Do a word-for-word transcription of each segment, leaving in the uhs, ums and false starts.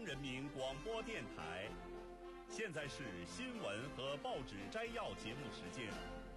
央人民广播电台。现在是新闻和报纸摘要节目时间。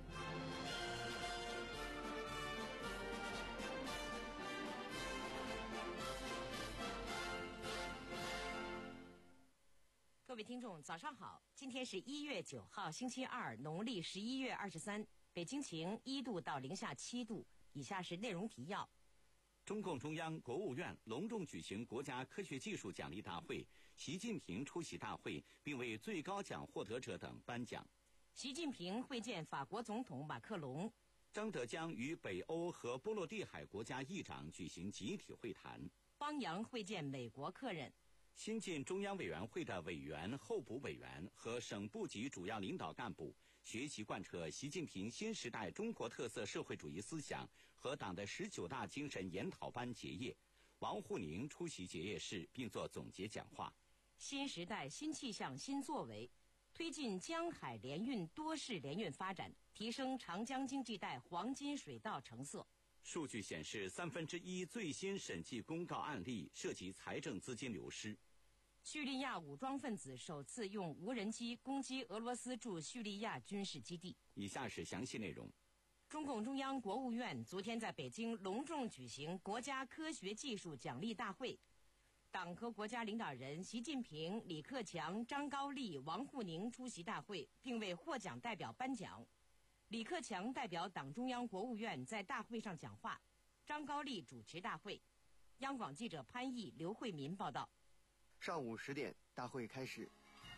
各位听众，早上好！今天是一月九号，星期二，农历十一月二十三。北京晴，一度到零下七度。以下是内容提要。 中共中央、国务院隆重举行国家科学技术奖励大会，习近平出席大会，并为最高奖获得者等颁奖。 习近平会见法国总统马克龙。 张德江与北欧和波罗的海国家议长举行集体会谈。 汪洋会见美国客人。 新进中央委员会的委员、候补委员和省部级主要领导干部学习贯彻习近平新时代中国特色社会主义思想和党的十九大精神研讨班结业。王沪宁出席结业式并作总结讲话。 新时代新气象新作为，推进江海联运多式联运发展，提升长江经济带黄金水道成色。 数据显示，三分之一最新审计公告案例涉及财政资金流失。 叙利亚武装分子首次用无人机攻击俄罗斯驻叙利亚军事基地。 以下是详细内容。 中共中央、国务院昨天在北京隆重举行国家科学技术奖励大会，党和国家领导人习近平、李克强、张高丽、王沪宁出席大会，并为获奖代表颁奖。李克强代表党中央、国务院在大会上讲话，张高丽主持大会。央广记者潘毅、刘慧民报道。 上午十点，大会开始。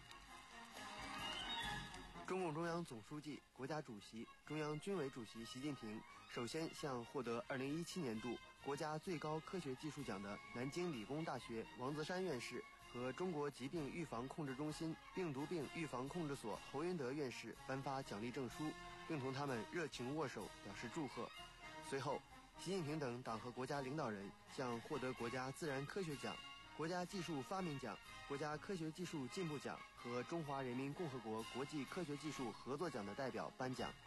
中共中央总书记、国家主席、中央军委主席习近平首先向获得二零一七年度国家最高科学技术奖的南京理工大学王泽山院士和中国疾病预防控制中心病毒病预防控制所侯云德院士颁发奖励证书，并同他们热情握手表示祝贺。随后，习近平等党和国家领导人向获得国家自然科学奖、国家技术发明奖、国家科学技术进步奖和中华人民共和国国际科学技术合作奖的代表颁奖。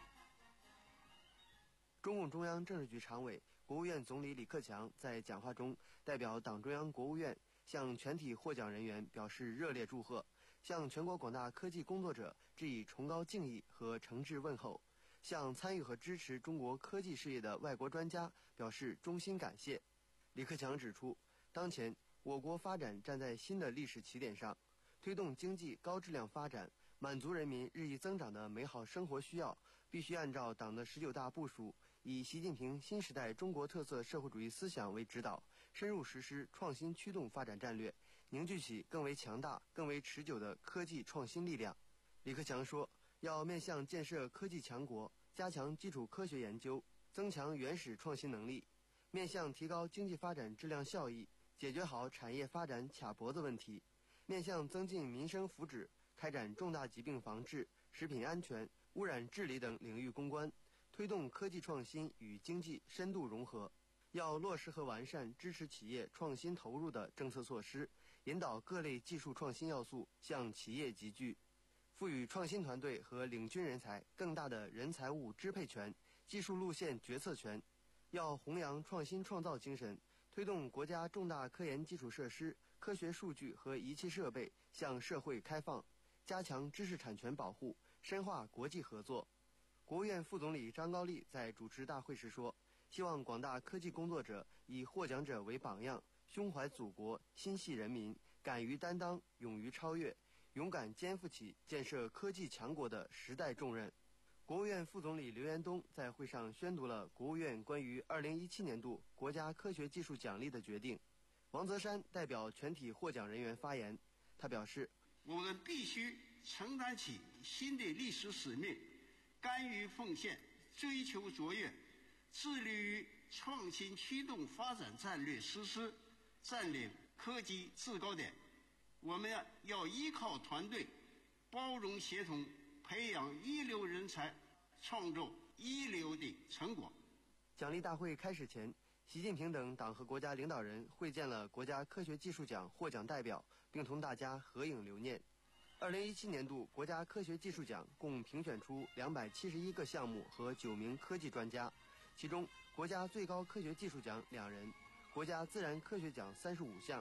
中共中央政治局常委、国务院总理李克强在讲话中代表党中央、国务院向全体获奖人员表示热烈祝贺，向全国广大科技工作者致以崇高敬意和诚挚问候，向参与和支持中国科技事业的外国专家表示衷心感谢。李克强指出，当前我国发展站在新的历史起点上，推动经济高质量发展，满足人民日益增长的美好生活需要，必须按照党的十九大部署，以习近平新时代中国特色社会主义思想为指导，深入实施创新驱动发展战略，凝聚起更为强大、更为持久的科技创新力量。李克强说，要面向建设科技强国，加强基础科学研究，增强原始创新能力，面向提高经济发展质量效益，解决好产业发展卡脖子问题，面向增进民生福祉，开展重大疾病防治、食品安全、污染治理等领域攻关，推动科技创新与经济深度融合。要落实和完善支持企业创新投入的政策措施，引导各类技术创新要素向企业集聚，赋予创新团队和领军人才更大的人财物支配权、技术路线决策权。要弘扬创新创造精神，推动国家重大科研基础设施、科学数据和仪器设备向社会开放，加强知识产权保护，深化国际合作。国务院副总理张高丽在主持大会时说，希望广大科技工作者以获奖者为榜样，胸怀祖国，心系人民，敢于担当，勇于超越，勇敢肩负起建设科技强国的时代重任。国务院副总理刘延东在会上宣读了国务院关于二零一七年度国家科学技术奖励的决定。王泽山代表全体获奖人员发言，他表示， 我们必须承担起新的历史使命，甘于奉献，追求卓越，致力于创新驱动发展战略实施，占领科技制高点。我们要依靠团队，包容协同，培养一流人才，创造一流的成果。 奖励大会开始前，习近平等党和国家领导人会见了国家科学技术奖获奖代表，并同大家合影留念。二零一七年度国家科学技术奖共评选出两百七十一个项目和九名科技专家，其中国家最高科学技术奖两人，国家自然科学奖三十五项，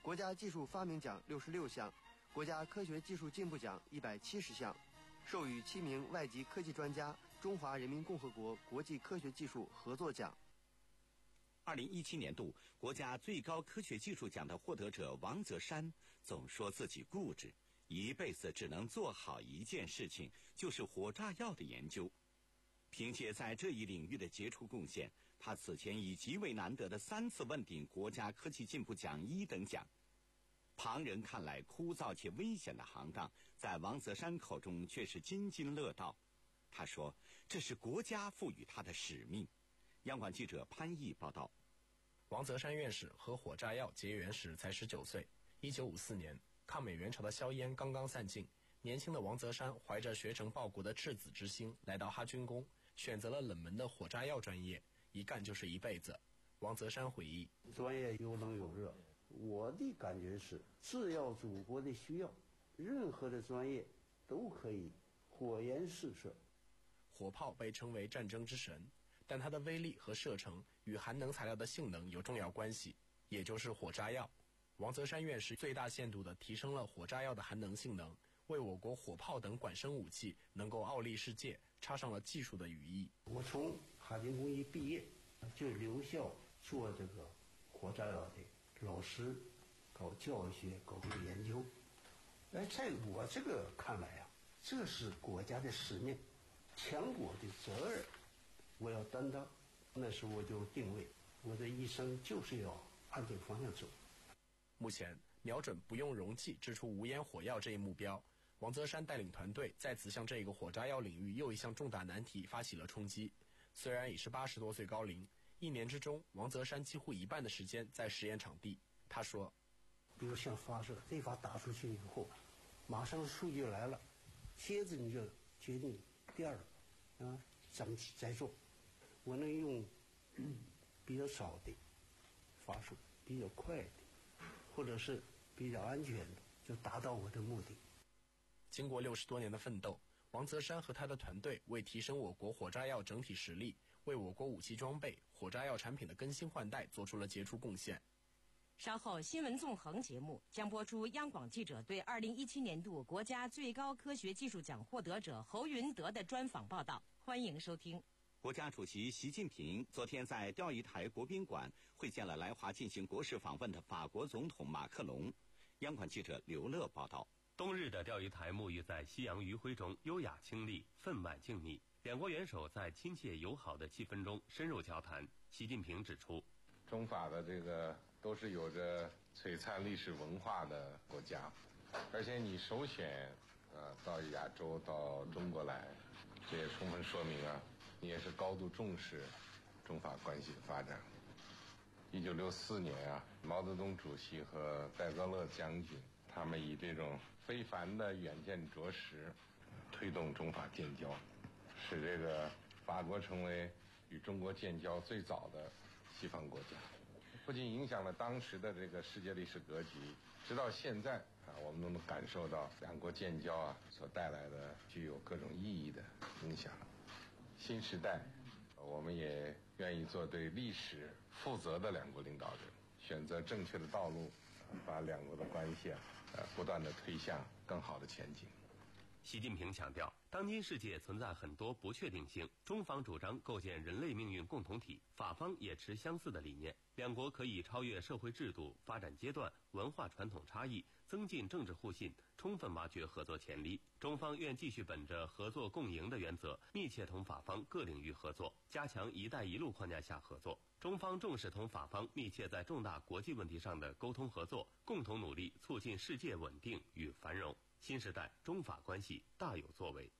国家技术发明奖六十六项，国家科学技术进步奖一百七十项，授予七名外籍科技专家中华人民共和国国际科学技术合作奖。 二零一七年度国家最高科学技术奖的获得者王泽山总说自己固执，一辈子只能做好一件事情，就是火炸药的研究。凭借在这一领域的杰出贡献，他此前以极为难得的三次问鼎国家科技进步奖一等奖。旁人看来枯燥且危险的行当，在王泽山口中却是津津乐道。他说，这是国家赋予他的使命。央广记者潘毅报道。 王泽山院士和火炸药结缘时才十九岁。一九五四年，抗美援朝的硝烟刚刚散尽，年轻的王泽山怀着学成报国的赤子之心，来到哈军工，选择了冷门的火炸药专业，一干就是一辈子。王泽山回忆， 专业有冷有热，我的感觉是，只要祖国的需要，任何的专业都可以火焰四射。 火炮被称为战争之神，但它的威力和射程与含能材料的性能有重要关系，也就是火炸药。王泽山院士最大限度地提升了火炸药的含能性能，为我国火炮等管生武器能够傲立世界插上了技术的羽翼。 我从哈军工一毕业，就留校做这个火炸药的老师，搞教学，搞研究。哎，在我这个看来啊，这是国家的使命，全国的责任，我要担当。那时我就定位，我的一生就是要按这个方向走。 目前瞄准不用溶剂制出无烟火药这一目标，王泽山带领团队再次向这个火炸药领域又一项重大难题发起了冲击。虽然已是八十多岁高龄，一年之中，王泽山几乎一半的时间在实验场地。他说， 比如像发射，这发打出去以后，马上数据来了，接着你就决定第二个啊，怎么再做。我能用、嗯、比较少的发射，比较快的，或者是比较安全的，就达到我的目的。 经过六十多年的奋斗，王泽山和他的团队为提升我国火炸药整体实力，为我国武器装备、火炸药产品的更新换代做出了杰出贡献。 稍后新闻纵横节目将播出央广记者对二零一七年度国家最高科学技术奖获得者侯云德的专访报道，欢迎收听。 国家主席习近平昨天在钓鱼台国宾馆会见了来华进行国事访问的法国总统马克龙。央广记者刘乐报道。 冬日的钓鱼台沐浴在夕阳余晖中，优雅清丽，分外静谧。两国元首在亲切友好的气氛中深入交谈。习近平指出， 中法的这个都是有着璀璨历史文化的国家，而且你首选呃到亚洲到中国来，这也充分说明啊，你也是高度重视中法关系的发展。一九六四年啊，毛泽东主席和戴高乐将军他们以这种非凡的远见卓识，推动中法建交，使这个法国成为与中国建交最早的西方国家，不仅影响了当时的这个世界历史格局，直到现在啊，我们都能感受到两国建交啊所带来的具有各种意义的影响。新时代，我们也愿意做对历史负责的两国领导人，选择正确的道路，把两国的关系啊，呃，不断的推向更好的前景。 习近平强调，当今世界存在很多不确定性，中方主张构建人类命运共同体，法方也持相似的理念，两国可以超越社会制度、发展阶段、文化传统差异，增进政治互信，充分挖掘合作潜力。中方愿继续本着合作共赢的原则，密切同法方各领域合作，加强“一带一路”框架下合作。中方重视同法方密切在重大国际问题上的沟通合作，共同努力促进世界稳定与繁荣。新时代中法关系大有作为。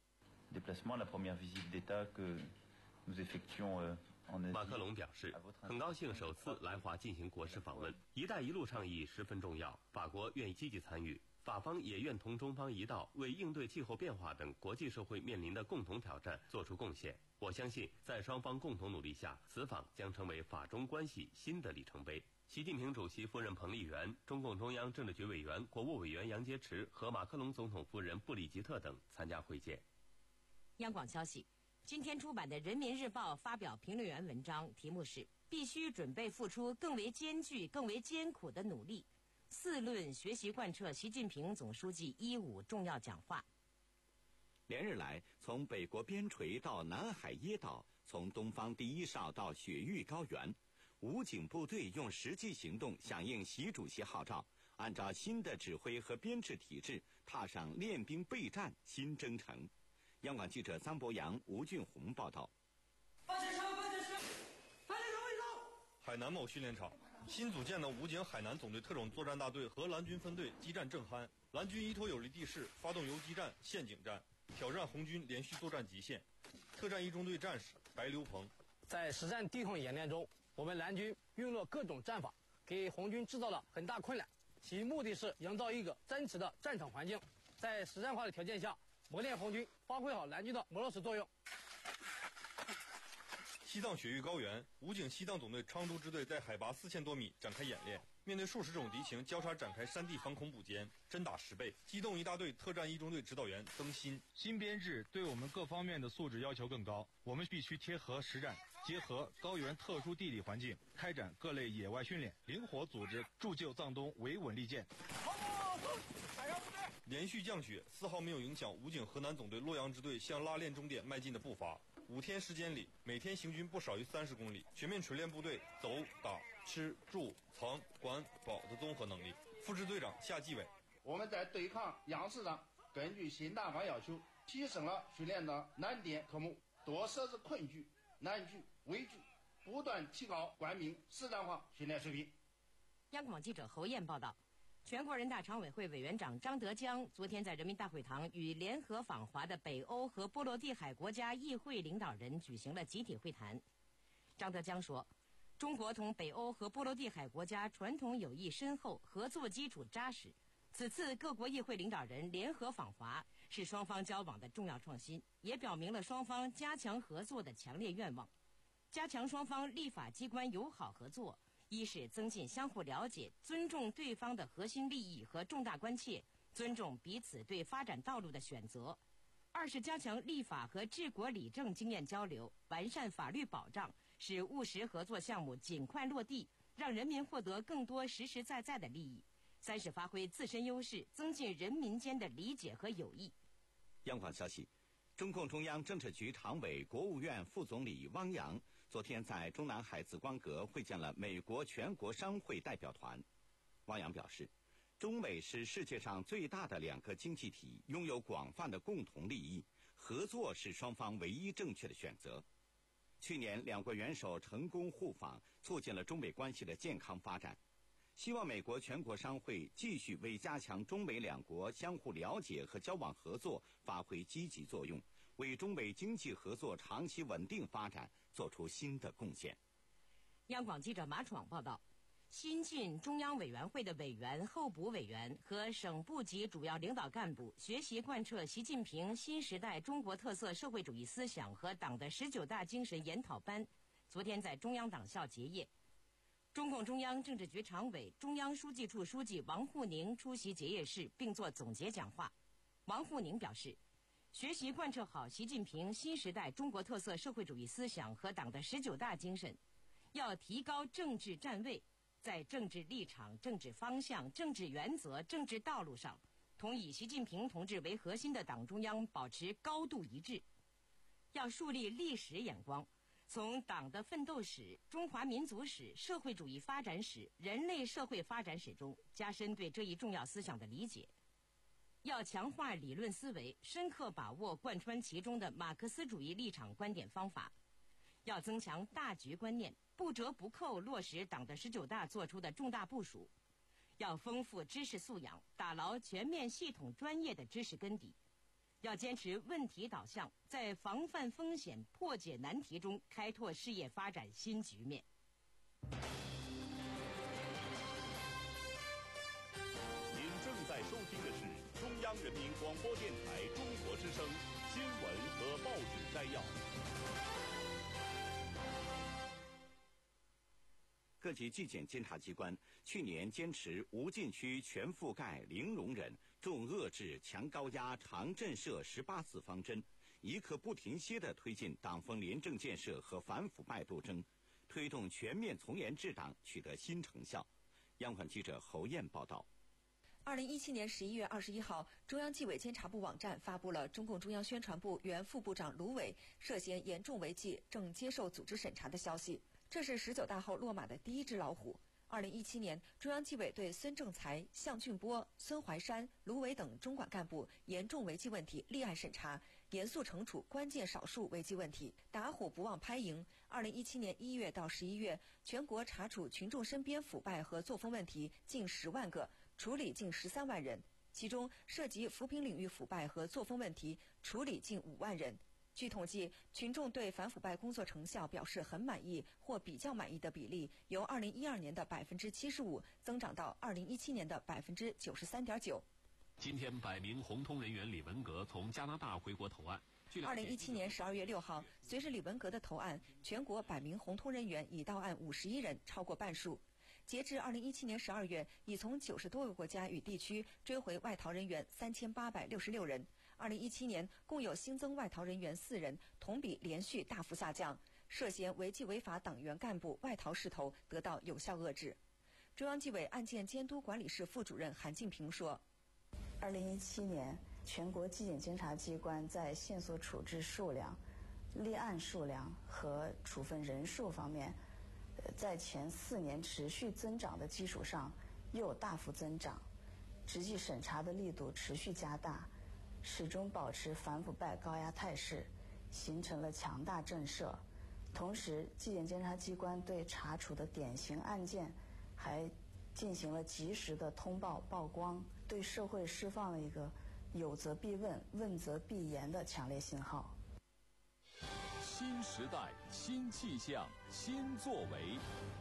马克龙表示，很高兴首次来华进行国事访问，“一带一路”倡议十分重要，法国愿意积极参与，法方也愿同中方一道为应对气候变化等国际社会面临的共同挑战做出贡献。我相信，在双方共同努力下，此访将成为法中关系新的里程碑。习近平主席夫人彭丽媛、中共中央政治局委员、国务委员杨洁篪和马克龙总统夫人布里吉特等参加会见。 央广消息，今天出版的《人民日报》发表评论员文章，题目是“必须准备付出更为艰巨、更为艰苦的努力”。 四论学习贯彻习近平总书记一五重要讲话。 连日来，从北国边陲到南海椰岛，从东方第一哨到雪域高原，武警部队用实际行动响应习主席号召，按照新的指挥和编制体制，踏上练兵备战新征程。央广记者张博洋、吴俊宏报道。 海南某训练场，新组建的武警海南总队特种作战大队和蓝军分队激战正酣，蓝军依托有利地势，发动游击战、陷阱战，挑战红军连续作战极限。特战一中队战士白刘鹏， 在实战地空演练中，我们蓝军运用各种战法，给红军制造了很大困难，其目的是营造一个真实的战场环境，在实战化的条件下，磨练红军发挥好蓝军的磨砺时作用。 西藏雪域高原，武警西藏总队昌都支队在海拔四千多米展开演练，面对数十种敌情，交叉展开山地防空补歼，真打实备。机动一大队特战一中队指导员曾鑫， 新编制对我们各方面的素质要求更高，我们必须贴合实战，结合高原特殊地理环境，开展各类野外训练，灵活组织，铸就藏东维稳利剑。 连续降雪，丝毫没有影响武警河南总队洛阳支队向拉练终点迈进的步伐。五天时间里，每天行军不少于三十公里，全面锤炼部队走、打、吃、住、藏、管、保的综合能力。副支队长夏继伟， 我们在对抗杨市长根据新大纲要求，提升了训练的难点科目，多设置困局、难局、危局，不断提高官兵实战化训练水平。 央广记者侯燕报道。全国人大常委会委员长张德江昨天在人民大会堂与联合访华的北欧和波罗的海国家议会领导人举行了集体会谈。张德江说，中国同北欧和波罗的海国家传统友谊深厚，合作基础扎实。此次各国议会领导人联合访华，是双方交往的重要创新，也表明了双方加强合作的强烈愿望。加强双方立法机关友好合作，一是增进相互了解，尊重对方的核心利益和重大关切，尊重彼此对发展道路的选择；二是加强立法和治国理政经验交流，完善法律保障，使务实合作项目尽快落地，让人民获得更多实实在在的利益；三是发挥自身优势，增进人民间的理解和友谊。 央广消息，中共中央政治局常委、国务院副总理汪洋昨天在中南海紫光阁会见了美国全国商会代表团。汪洋表示，中美是世界上最大的两个经济体，拥有广泛的共同利益，合作是双方唯一正确的选择。去年两国元首成功互访，促进了中美关系的健康发展。希望美国全国商会继续为加强中美两国相互了解和交往合作发挥积极作用，为中美经济合作长期稳定发展做出新的贡献。 央广记者马闯报道，新晋中央委员会的委员、候补委员和省部级主要领导干部学习贯彻习近平新时代中国特色社会主义思想和党的十九大精神研讨班昨天在中央党校结业。中共中央政治局常委、中央书记处书记王沪宁出席结业式并作总结讲话。王沪宁表示，学习贯彻好习近平新时代中国特色社会主义思想和党的十九大精神，要提高政治站位，在政治立场、政治方向、政治原则、政治道路上，同以习近平同志为核心的党中央保持高度一致。要树立历史眼光，从党的奋斗史、中华民族史、社会主义发展史、人类社会发展史中加深对这一重要思想的理解。要强化理论思维，深刻把握贯穿其中的马克思主义立场观点方法。要增强大局观念，不折不扣落实党的十九大作出的重大部署。要丰富知识素养，打牢全面系统专业的知识根底。要坚持问题导向，在防范风险、破解难题中开拓事业发展新局面。 您正在收听的是中央人民广播电台中国之声新闻和报纸摘要。 各级纪检监察机关去年坚持无禁区、全覆盖、零容忍、重遏制、强高压、长震慑十八字方针，一刻不停歇地推进党风廉政建设和反腐败斗争，推动全面从严治党取得新成效。 央广记者侯燕报道。 二零一七年十一月二十一号，中央纪委监察部网站发布了中共中央宣传部原副部长卢伟涉嫌严重违纪，正接受组织审查的消息。这是十九大后落马的第一只老虎。二零一七年，中央纪委对孙政才、项俊波、孙怀山、卢伟等中管干部严重违纪问题立案审查，严肃惩处关键少数违纪问题。打虎不忘拍蝇。二零一七年一月到十一月，全国查处群众身边腐败和作风问题近十万个，处理近十三万人，其中涉及扶贫领域腐败和作风问题处理近五万人。据统计，群众对反腐败工作成效表示很满意或比较满意的比例，由二零一二年的百分之七十五增长到二零一七年的百分之九十三点九。 今天，百名红通人员李文革从加拿大回国投案。 二零一七年十二月六号，随着李文革的投案，全国百名红通人员已到案五十一人，超过半数。截至二零一七年十二月，已从九十多个国家与地区追回外逃人员三千八百六十六人。二零一七年共有新增外逃人员四人，同比连续大幅下降。涉嫌违纪违法党员干部外逃势头得到有效遏制。中央纪委案件监督管理室副主任韩进平说： 二零一七年，全国纪检监察机关在线索处置数量、立案数量和处分人数方面，在前四年持续增长的基础上又大幅增长，执纪审查的力度持续加大，始终保持反腐败高压态势，形成了强大震慑。同时，纪检监察机关对查处的典型案件还进行了及时的通报曝光，对社会释放了一个有责必问、问责必严的强烈信号。 新时代，新气象，新作为。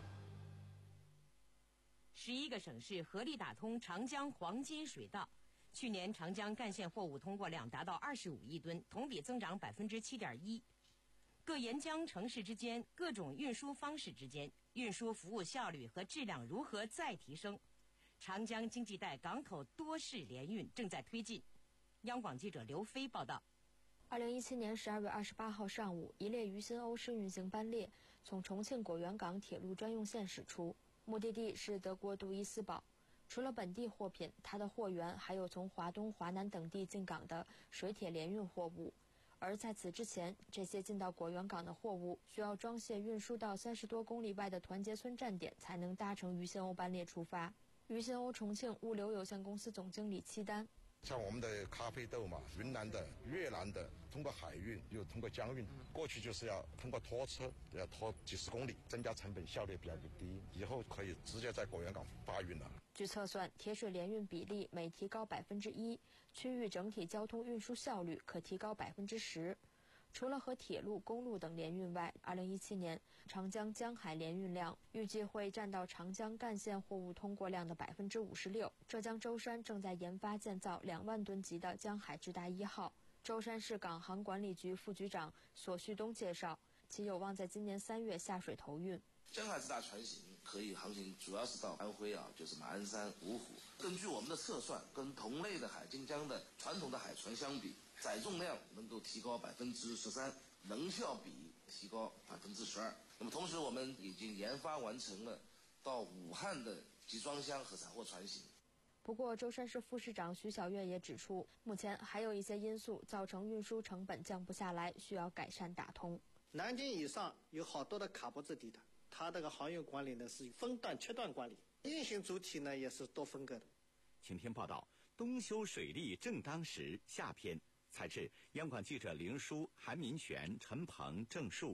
十一个省市合力打通长江黄金水道。去年长江干线货物通过量达到二十五亿吨，同比增长百分之七点一。各沿江城市之间、各种运输方式之间，运输服务效率和质量如何再提升？长江经济带港口多式联运正在推进。央广记者刘飞报道。 二零一七年十二月二十八号上午，一列渝新欧试运行班列从重庆果园港铁路专用线驶出，目的地是德国杜伊斯堡。除了本地货品，它的货源还有从华东、华南等地进港的水铁联运货物。而在此之前，这些进到果园港的货物需要装卸运输到三十多公里外的团结村站点，才能搭乘渝新欧班列出发。渝新欧重庆物流有限公司总经理戚丹。 像我们的咖啡豆嘛，云南的、越南的，通过海运又通过江运，过去就是要通过拖车，要拖几十公里，增加成本，效率比较低。以后可以直接在果园港发运了。 据测算，铁水联运比例每提高百分之一，区域整体交通运输效率可提高百分之十。除了和铁路、公路等联运外，二零一七年长江江海联运量预计会占到长江干线货物通过量的百分之五十六。浙江舟山正在研发建造两万吨级的江海直达一号。舟山市港航管理局副局长索旭东介绍，其有望在今年三月下水投运。 江海直达船型可以航行，主要是到安徽啊，就是马鞍山、芜湖。根据我们的测算，跟同类的海金江的传统的海船相比，载重量能够提高百分之十三，能效比提高百分之十二。那么同时，我们已经研发完成了到武汉的集装箱和散货船型。 不过，舟山市副市长徐小月也指出，目前还有一些因素造成运输成本降不下来，需要改善打通。 南京以上有好多的卡脖子地段，它这个航运管理呢是分段切断管理，运行主体呢也是多分割的。 前天报道，东修水利正当时下篇，采制央广记者林书、韩民权、陈鹏、郑树。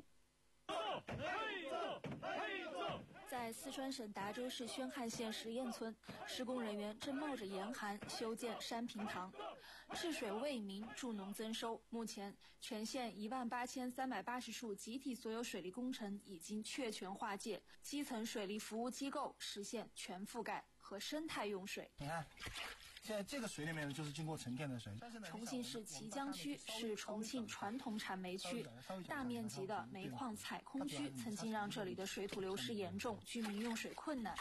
在四川省达州市宣汉县实验村，施工人员正冒着严寒修建山平塘，治水为民，助农增收。目前，全县一万八千三百八十处集体所有水利工程已经确权划界，基层水利服务机构实现全覆盖和生态用水。 你看。现在这个水里面就是经过沉淀的水。 重庆市綦江区是重庆传统产煤区，大面积的煤矿采空区曾经让这里的水土流失严重，居民用水困难。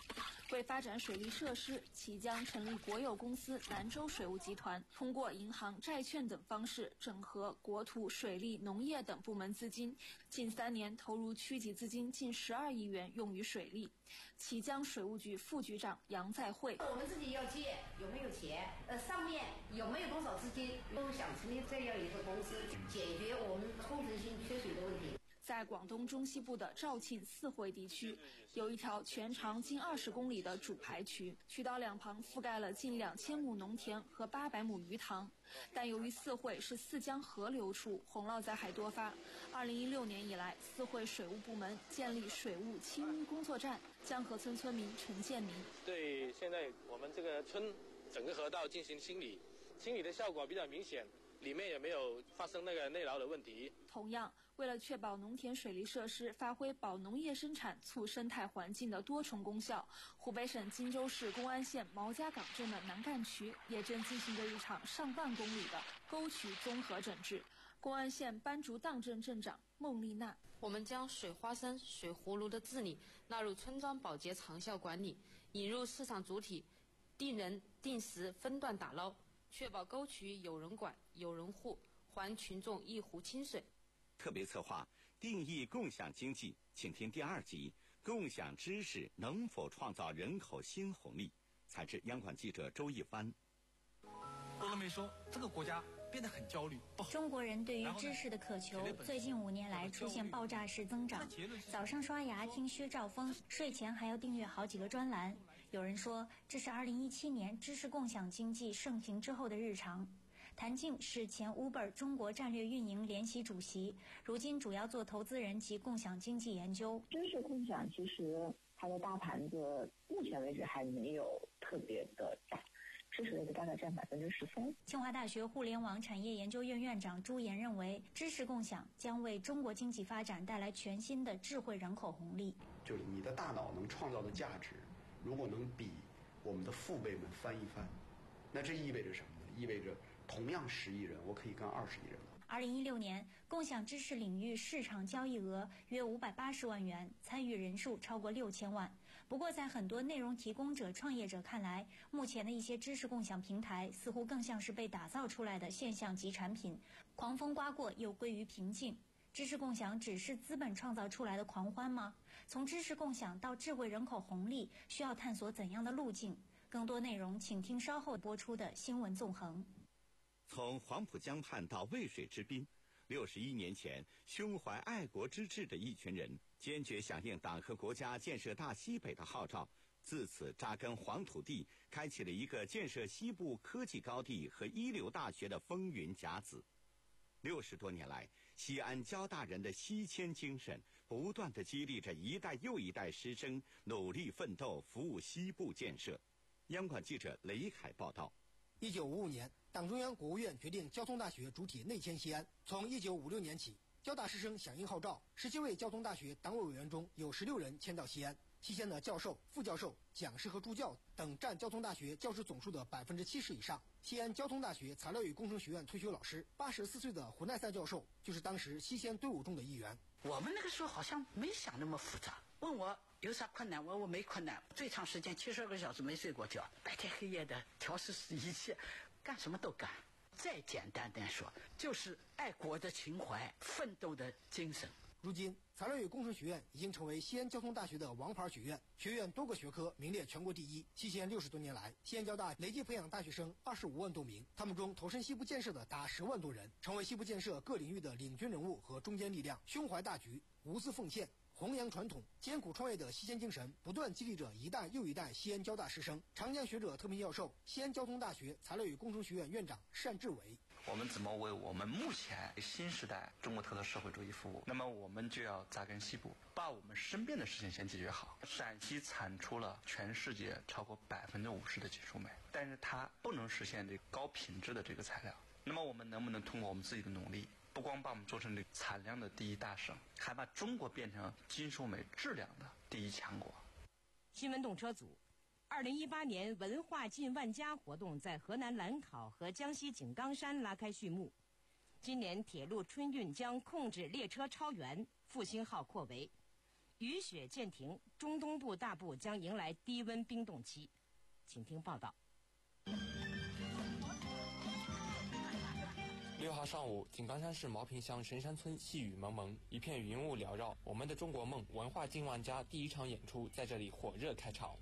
为发展水利设施，其将成立国有公司兰州水务集团，通过银行、债券等方式整合国土、水利、农业等部门资金，近三年投入区级资金近十二亿元用于水利。其将水务局副局长杨在慧， 我们自己要借，有没有钱？呃，上面有没有多少资金？都想成立这样一个公司，解决我们控制性缺水的问题。 在广东中西部的肇庆四会地区，有一条全长近二十公里的主排渠，渠道两旁覆盖了近两千亩农田和八百亩鱼塘。但由于四会是四江河流处，洪涝灾害多发。二零一六年以来，四会水务部门建立水务清淤工作站。江河村村民陈建明对现在我们这个村整个河道进行清理，清理的效果比较明显，里面也没有发生那个内涝的问题。 同样，为了确保农田水利设施发挥保农业生产、促生态环境的多重功效，湖北省荆州市公安县毛家岗镇的南干渠也正进行着一场上万公里的沟渠综合整治。公安县班竹荡镇镇长孟丽娜， 我们将水花生、水葫芦的治理纳入村庄保洁长效管理，引入市场主体，定人定时分段打捞，确保沟渠有人管、有人护，还群众一壶清水。 特别策划定义共享经济，请听第二集：共享知识能否创造人口新红利？采制央广记者周一帆。 郭乐梅说，这个国家变得很焦虑。 中国人对于知识的渴求，最近五年来出现爆炸式增长。早上刷牙听薛兆丰，睡前还要订阅好几个专栏。有人说，这是二零一七年知识共享经济盛行之后的日常。谭静是前 Uber 中国战略运营联席主席，如今主要做投资人及共享经济研究。 知识共享其实它的大盘子目前为止还没有特别的大，知识类的大概占百分之十三。 清华大学互联网产业研究院院长朱岩认为，知识共享将为中国经济发展带来全新的智慧人口红利。 就是你的大脑能创造的价值，如果能比我们的父辈们翻一番，那这意味着什么呢？意味着同样十亿人，我可以干二十亿人。 二零一六年，共享知识领域市场交易额约五百八十万元，参与人数超过六千万。不过，在很多内容提供者、创业者看来，目前的一些知识共享平台似乎更像是被打造出来的现象级产品，狂风刮过又归于平静。知识共享只是资本创造出来的狂欢吗？从知识共享到智慧人口红利，需要探索怎样的路径？更多内容，请听稍后播出的新闻纵横。 从黄浦江畔到渭水之滨，六十一年前，胸怀爱国之志的一群人，坚决响应党和国家建设大西北的号召，自此扎根黄土地，开启了一个建设西部科技高地和一流大学的风云甲子。六十多年来，西安交大人的西迁精神，不断地激励着一代又一代师生努力奋斗，服务西部建设。央广记者雷凯报道。 一九五五年，党中央、国务院决定交通大学主体内迁西安。从一九五六年起，交大师生响应号召，十七位交通大学党委委员中有十六人迁到西安。西迁的教授、副教授、讲师和助教等占交通大学教师总数的百分之七十以上。西安交通大学材料与工程学院退休老师，八十四岁的胡奈赛教授，就是当时西迁队伍中的一员。 我们那个时候好像没想那么复杂，问我有啥困难，我我没困难，最长时间七十二个小时没睡过觉，白天黑夜的调试仪器，干什么都干。再简单点说，就是爱国的情怀，奋斗的精神。 如今，材料与工程学院已经成为西安交通大学的王牌学院，学院多个学科名列全国第一。西迁六十多年来，西安交大累计培养大学生二十五万多名，他们中投身西部建设的达十万多人，成为西部建设各领域的领军人物和中坚力量，胸怀大局，无私奉献，弘扬传统，艰苦创业的西迁精神不断激励着一代又一代西安交大师生。长江学者特聘教授、西安交通大学材料与工程学院院长单志伟。 我们怎么为我们目前新时代中国特色社会主义服务？那么我们就要扎根西部，把我们身边的事情先解决好。陕西产出了全世界超过百分之五十的金属镁，但是它不能实现这高品质的这个材料。那么我们能不能通过我们自己的努力，不光把我们做成这产量的第一大省，还把中国变成金属镁质量的第一强国？ 新闻动车组。二零一八年文化进万家活动在河南兰考和江西井冈山拉开序幕。今年铁路春运将控制列车超员，复兴号扩围。 雨雪渐停，中东部大部将迎来低温冰冻期。请听报道。 六号上午，井冈山市毛坪乡神山村细雨蒙蒙，一片云雾缭绕。我们的中国梦文化进万家第一场演出在这里火热开场。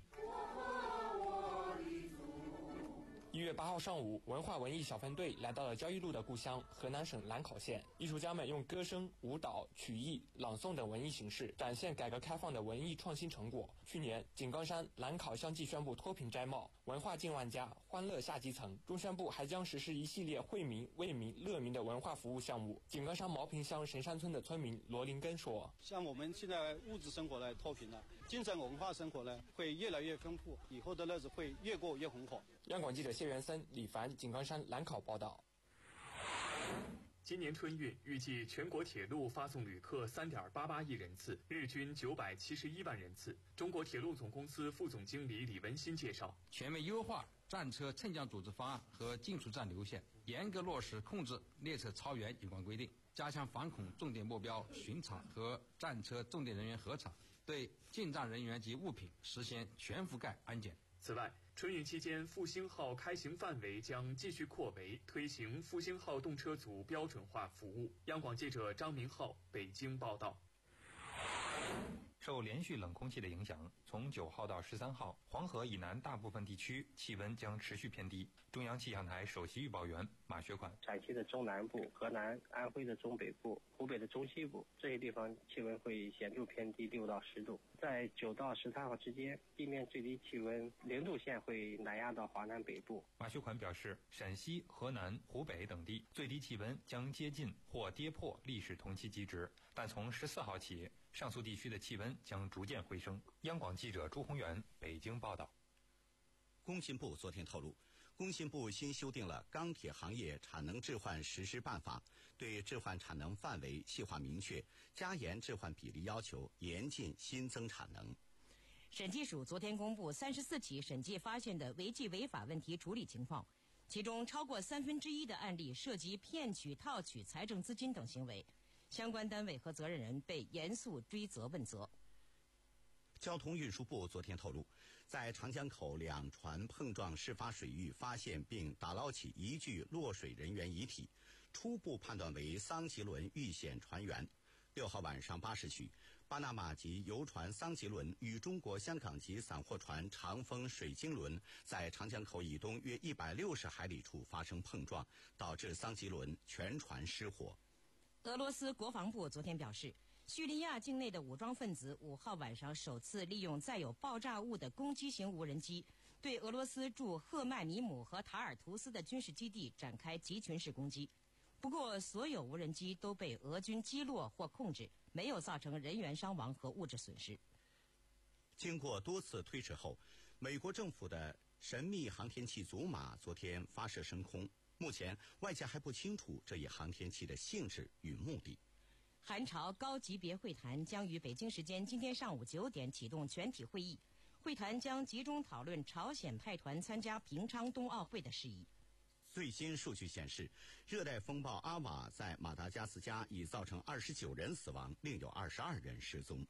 一月八号上午，文化文艺小分队来到了焦裕禄的故乡河南省兰考县。艺术家们用歌声、舞蹈、曲艺、朗诵等文艺形式展现改革开放的文艺创新成果。去年，井冈山兰考相继宣布脱贫摘帽，文化进万家，欢乐下基层。中宣部还将实施一系列惠民、为民、乐民的文化服务项目。井冈山毛坪乡神山村的村民罗林根说：“ 像我们现在物质生活呢脱贫了，精神文化生活呢会越来越丰富，以后的日子会越过越红火。” 央广记者谢元森、李凡，井冈山兰考报道。 今年春运预计全国铁路发送旅客 三点八八亿人次，日均九百七十一万人次。中国铁路总公司副总经理李文新介绍， 全面优化站车乘降组织方案和进出站流线，严格落实控制列车超员有关规定，加强反恐重点目标巡查和站车重点人员核查，对进站人员及物品实现全覆盖安检。 此外，春运期间，复兴号开行范围将继续扩围，推行复兴号动车组标准化服务。央广记者张明浩北京报道。 受连续冷空气的影响，从九号到十三号，黄河以南大部分地区气温将持续偏低。中央气象台首席预报员马学宽： 陕西的中南部、河南、安徽的中北部、湖北的中西部这些地方气温会显著偏低六到十度。在九到十三号之间，地面最低气温零度线会南压到华南北部。 马学宽表示，陕西、河南、湖北等地最低气温将接近或跌破历史同期极值，但从十四号起，上述地区的气温将逐渐回升。央广记者朱宏元北京报道。 工信部昨天透露，工信部新修订了钢铁行业产能置换实施办法，对置换产能范围细化明确，加严置换比例要求，严禁新增产能。 审计署昨天公布三十四起审计发现的违纪违法问题处理情况，其中超过三分之一的案例涉及骗取、套取财政资金等行为，相关单位和责任人被严肃追责问责。 交通运输部昨天透露，在长江口两船碰撞事发水域发现并打捞起一具落水人员遗体，初步判断为桑吉轮遇险船员。六号晚上八时许，巴拿马籍游船桑吉轮与中国香港籍散货船长风水晶轮在长江口以东约一百六十海里处发生碰撞，导致桑吉轮全船失火。 俄罗斯国防部昨天表示，叙利亚境内的武装分子五号晚上首次利用载有爆炸物的攻击型无人机，对俄罗斯驻赫迈米姆和塔尔图斯的军事基地展开集群式攻击。不过，所有无人机都被俄军击落或控制，没有造成人员伤亡和物质损失。 经过多次推迟后，美国政府的神秘航天器祖马昨天发射升空。目前外界还不清楚这一航天器的性质与目的。 韩朝高级别会谈将于北京时间今天上午九点启动全体会议，会谈将集中讨论朝鲜派团参加平昌冬奥会的事宜。 最新数据显示，热带风暴阿瓦在马达加斯加已造成二十九人死亡，另有二十二人失踪。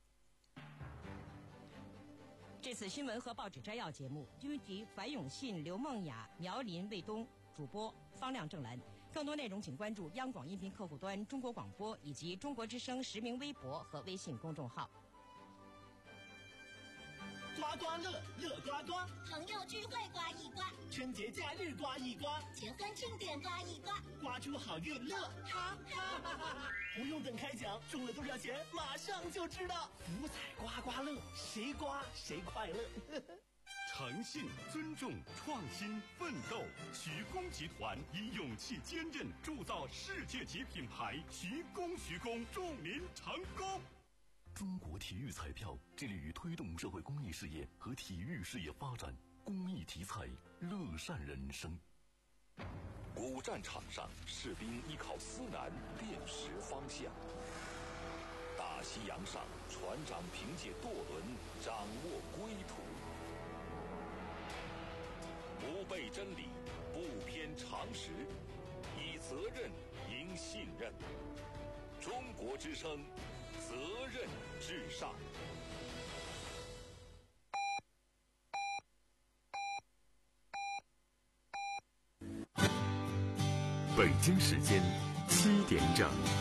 这次新闻和报纸摘要节目均集樊永信、刘梦雅、苗林、卫东，主播方亮、郑兰。更多内容请关注央广音频客户端、中国广播以及中国之声实名微博和微信公众号。 刮刮乐，乐刮刮， 朋友聚会刮一刮， 春节假日刮一刮， 结婚庆典刮一刮， 刮出好运乐，哈哈哈哈！不用等开奖，中了多少钱马上就知道。福彩刮刮乐，谁刮谁快乐。 诚信、尊重、创新、奋斗，徐工集团以勇气坚韧铸造世界级品牌。徐工，徐工，祝您成功！ 中国体育彩票致力于推动社会公益事业和体育事业发展，公益题材，乐善人生。 古战场上，士兵依靠思南辨识方向；大西洋上，船长凭借舵轮掌握归途。不背真理，不偏常识，以责任赢信任。中国之声， 责任至上。 北京时间七点整。